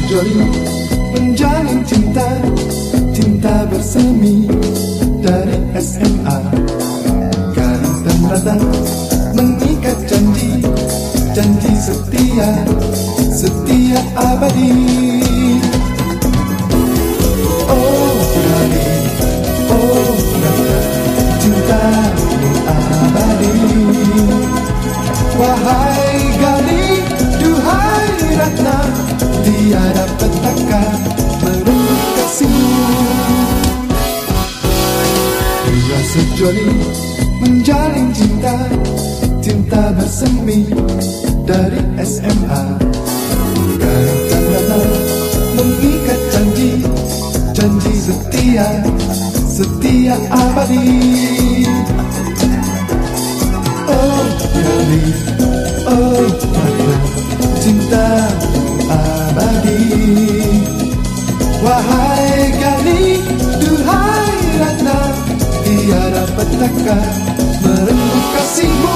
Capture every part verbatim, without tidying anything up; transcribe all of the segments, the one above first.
sejoli menjalin cinta, cinta bersemi dari S M A. Garis dan rata mengikat janji, janji setia, setia abadi. Oh Gali, oh rata, cintamu abadi. Wahai Gali, duhai Ratna, tiada petaka merenggut kasihmu. Dua sejoli menjalin cinta, cinta bersemi dari S M A. Garis dan rata mengikat janji, janji setia, setia abadi. Oh Gali, oh Ratna, cintamu abadi. Wahai Gali, duhai Ratna, tiada petaka merenggut kasihmu.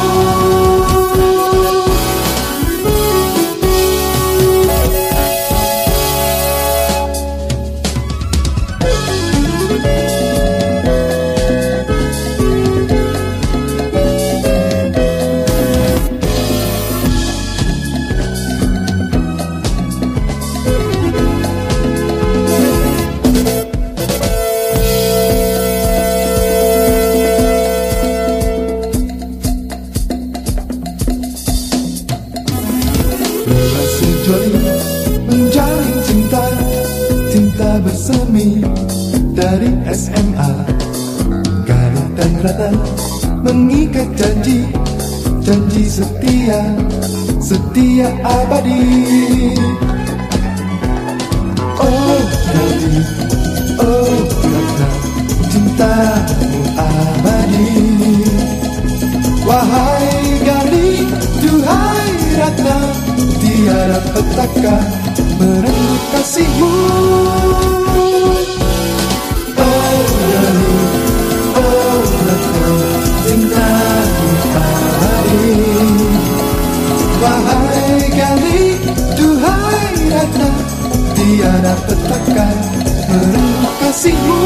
Dua sejoli menjalin cinta, cinta bersemi dari S M A. Garis dan rata mengikat janji, janji setia, setia abadi. Oh Gali, oh Ratna, cintamu abadi. Wahai Gali, duhai Ratna, tiada petaka merenggut kasihmu. Oh Gali, oh Ratna, cintamu abadi. Wahai Gali, duhai Ratna, tiada petaka merenggut kasihmu.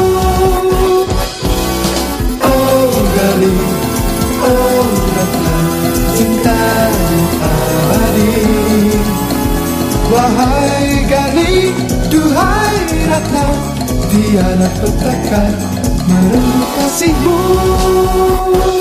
Oh Gali, oh Ratna, cintamu abadi. Wahai Gali, duhai Ratna, tiada petaka merenggut kasihmu.